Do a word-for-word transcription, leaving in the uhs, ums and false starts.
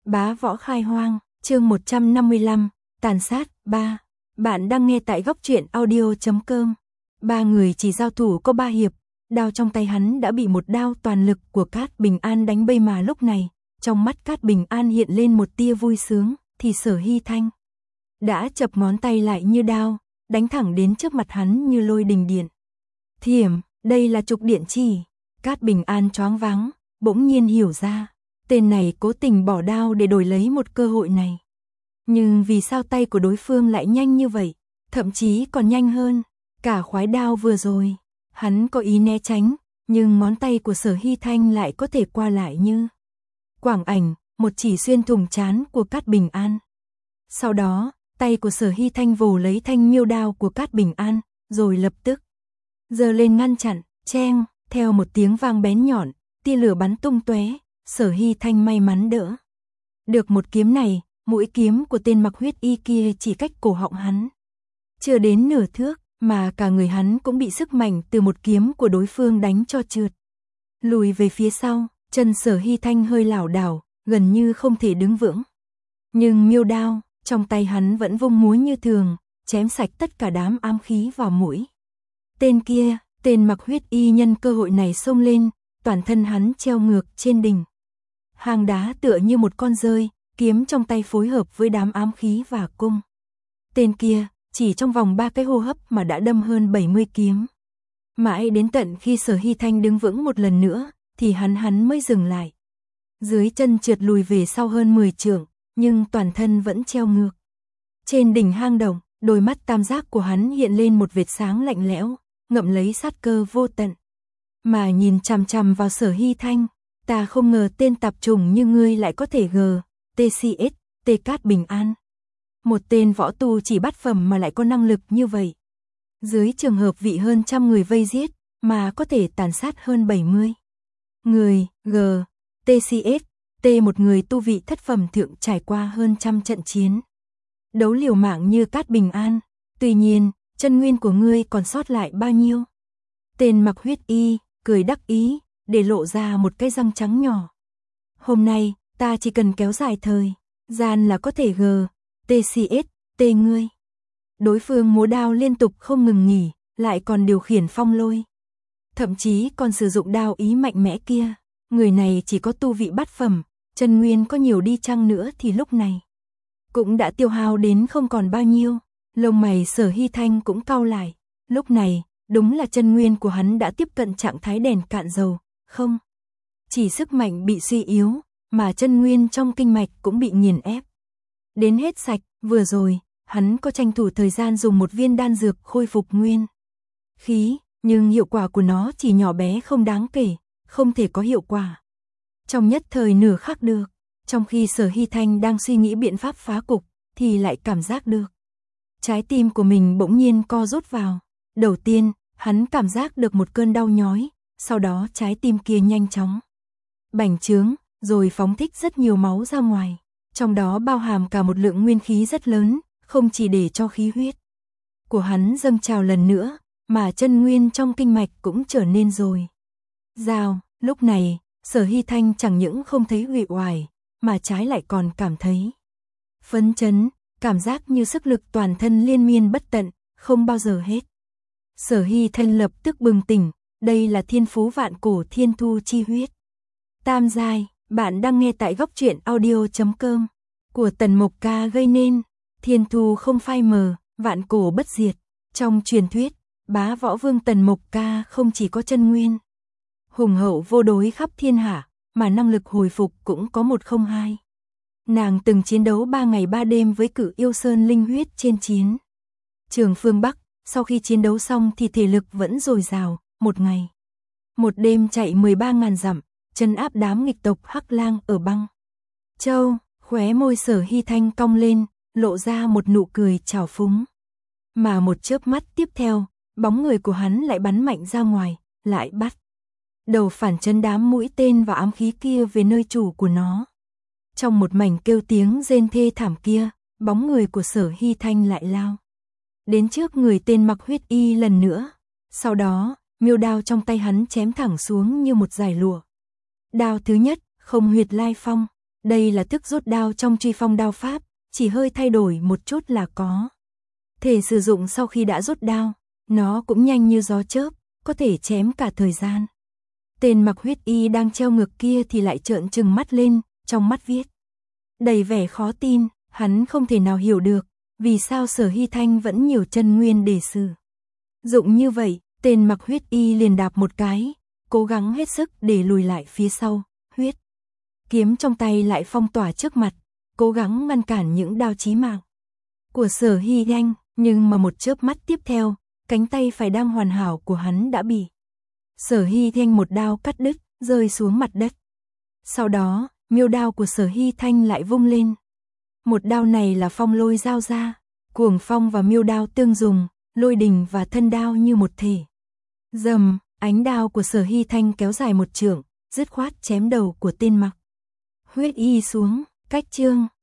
Bá võ khai hoang, chương một trăm năm mươi lăm, tàn sát, ba. Bạn đang nghe tại góc truyện audio chấm com. Ba người chỉ giao thủ có ba hiệp, đao trong tay hắn đã bị một đao toàn lực của Cát Bình An đánh bay mà lúc này, trong mắt Cát Bình An hiện lên một tia vui sướng, thì Sở Hy Thanh đã chập ngón tay lại như đao, đánh thẳng đến trước mặt hắn như lôi đình điện. Thiểm, đây là trục điện chỉ. Cát Bình An choáng váng, bỗng nhiên hiểu ra, tên này cố tình bỏ đao để đổi lấy một cơ hội này. Nhưng vì sao tay của đối phương lại nhanh như vậy, thậm chí còn nhanh hơn cả khoái đao vừa rồi. Hắn có ý né tránh, nhưng ngón tay của Sở Hy Thanh lại có thể qua lại như quảng ảnh, một chỉ xuyên thủng trán của Cát Bình An. Sau đó, tay của Sở Hy Thanh vồ lấy thanh miêu đao của Cát Bình An, rồi lập tức giơ lên ngăn chặn, cheng, theo một tiếng vang bén nhọn, tia lửa bắn tung tóe. Sở Hy Thanh may mắn đỡ được một kiếm này, mũi kiếm của tên mặc huyết y kia chỉ cách cổ họng hắn chưa đến nửa thước, mà cả người hắn cũng bị sức mạnh từ một kiếm của đối phương đánh cho trượt lùi về phía sau, chân Sở Hy Thanh hơi lảo đảo, gần như không thể đứng vững. Nhưng miêu đao trong tay hắn vẫn vung múa như thường, chém sạch tất cả đám ám khí vào mũi. Tên kia, tên mặc huyết y nhân cơ hội này xông lên, toàn thân hắn treo ngược trên đỉnh hang đá tựa như một con dơi, kiếm trong tay phối hợp với đám ám khí và cung. Tên kia, chỉ trong vòng ba cái hô hấp mà đã đâm hơn bảy mươi kiếm. Mãi đến tận khi Sở Hy Thanh đứng vững một lần nữa, thì hắn hắn mới dừng lại. Dưới chân trượt lùi về sau hơn mười trượng, nhưng toàn thân vẫn treo ngược. Trên đỉnh hang động, đôi mắt tam giác của hắn hiện lên một vệt sáng lạnh lẽo, ngậm lấy sát cơ vô tận. Mà nhìn chằm chằm vào Sở Hy Thanh, ta không ngờ tên tạp chủng như ngươi lại có thể gờ, tê xê ét, tê Cát Bình An. Một tên võ tu chỉ bát phẩm mà lại có năng lực như vậy. Dưới trường hợp vị hơn trăm người vây giết, mà có thể tàn sát hơn bảy mươi người, G, tê xê ét, T một người tu vị thất phẩm thượng trải qua hơn trăm trận chiến. Đấu liều mạng như Cát Bình An, tuy nhiên, chân nguyên của ngươi còn sót lại bao nhiêu? Tên mặc huyết y, cười đắc ý, để lộ ra một cái răng trắng nhỏ. Hôm nay, ta chỉ cần kéo dài thời gian là có thể G, tê xê ét, T ngươi. Đối phương múa đao liên tục không ngừng nghỉ, lại còn điều khiển phong lôi. Thậm chí còn sử dụng đao ý mạnh mẽ kia. Người này chỉ có tu vị bát phẩm, chân nguyên có nhiều đi chăng nữa thì lúc này cũng đã tiêu hao đến không còn bao nhiêu. Lông mày Sở Hy Thanh cũng cau lại. Lúc này, đúng là chân nguyên của hắn đã tiếp cận trạng thái đèn cạn dầu. Không chỉ sức mạnh bị suy yếu, mà chân nguyên trong kinh mạch cũng bị nghiền ép đến hết sạch. Vừa rồi, hắn có tranh thủ thời gian dùng một viên đan dược khôi phục nguyên khí, nhưng hiệu quả của nó chỉ nhỏ bé không đáng kể, không thể có hiệu quả trong nhất thời nửa khắc được. Trong khi Sở Hy Thanh đang suy nghĩ biện pháp phá cục, thì lại cảm giác được trái tim của mình bỗng nhiên co rút vào. Đầu tiên, hắn cảm giác được một cơn đau nhói, sau đó trái tim kia nhanh chóng bành trướng, rồi phóng thích rất nhiều máu ra ngoài, trong đó bao hàm cả một lượng nguyên khí rất lớn, không chỉ để cho khí huyết của hắn dâng trào lần nữa, mà chân nguyên trong kinh mạch cũng trở nên dồi dào. Lúc này, Sở Hy Thanh chẳng những không thấy uể oải, mà trái lại còn cảm thấy phấn chấn, cảm giác như sức lực toàn thân liên miên bất tận, không bao giờ hết. Sở Hy Thanh lập tức bừng tỉnh, đây là thiên phú vạn cổ thiên thu chi huyết tam giai. Bạn đang nghe tại góc truyện audio chấm com của Tần Mộc Ca gây nên. Thiên thu không phai mờ, vạn cổ bất diệt. Trong truyền thuyết, bá võ vương Tần Mộc Ca không chỉ có chân nguyên hùng hậu vô đối khắp thiên hạ, mà năng lực hồi phục cũng có một không hai. Nàng từng chiến đấu ba ngày ba đêm với Cự Yêu Sơn linh huyết trên chiến trường phương Bắc, sau khi chiến đấu xong thì thể lực vẫn dồi dào, một ngày một đêm chạy mười ba nghìn dặm, trấn áp đám nghịch tộc Hắc Lang ở Băng Châu. Khóe môi Sở Hy Thanh cong lên, lộ ra một nụ cười trào phúng. Mà một chớp mắt tiếp theo, bóng người của hắn lại bắn mạnh ra ngoài, lại bắt đầu phản chấn đám mũi tên và ám khí kia về nơi chủ của nó. Trong một mảnh kêu tiếng rên thê thảm kia, bóng người của Sở Hy Thanh lại lao đến trước người tên mặc huyết y lần nữa. Sau đó, miêu đao trong tay hắn chém thẳng xuống như một dải lụa. Đao thứ nhất, không huyệt lai phong. Đây là thức rút đao trong truy phong đao pháp, chỉ hơi thay đổi một chút là có thể sử dụng sau khi đã rút đao, nó cũng nhanh như gió chớp, có thể chém cả thời gian. Tên mặc huyết y đang treo ngược kia thì lại trợn trừng mắt lên, trong mắt viết đầy vẻ khó tin, hắn không thể nào hiểu được, vì sao Sở Hy Thanh vẫn nhiều chân nguyên để sử dụng như vậy. Tên mặc huyết y liền đạp một cái, cố gắng hết sức để lùi lại phía sau, huyết kiếm trong tay lại phong tỏa trước mặt, cố gắng ngăn cản những đao chí mạng của Sở Hy Thanh, nhưng mà một chớp mắt tiếp theo, cánh tay phải đang hoàn hảo của hắn đã bị Sở Hy Thanh một đao cắt đứt, rơi xuống mặt đất. Sau đó, miêu đao của Sở Hy Thanh lại vung lên. Một đao này là phong lôi giao ra, cuồng phong và miêu đao tương dùng, lôi đình và thân đao như một thể. Rầm, ánh đao của Sở Hy Thanh kéo dài một trượng, dứt khoát chém đầu của tên mặc huyết y xuống, cách chương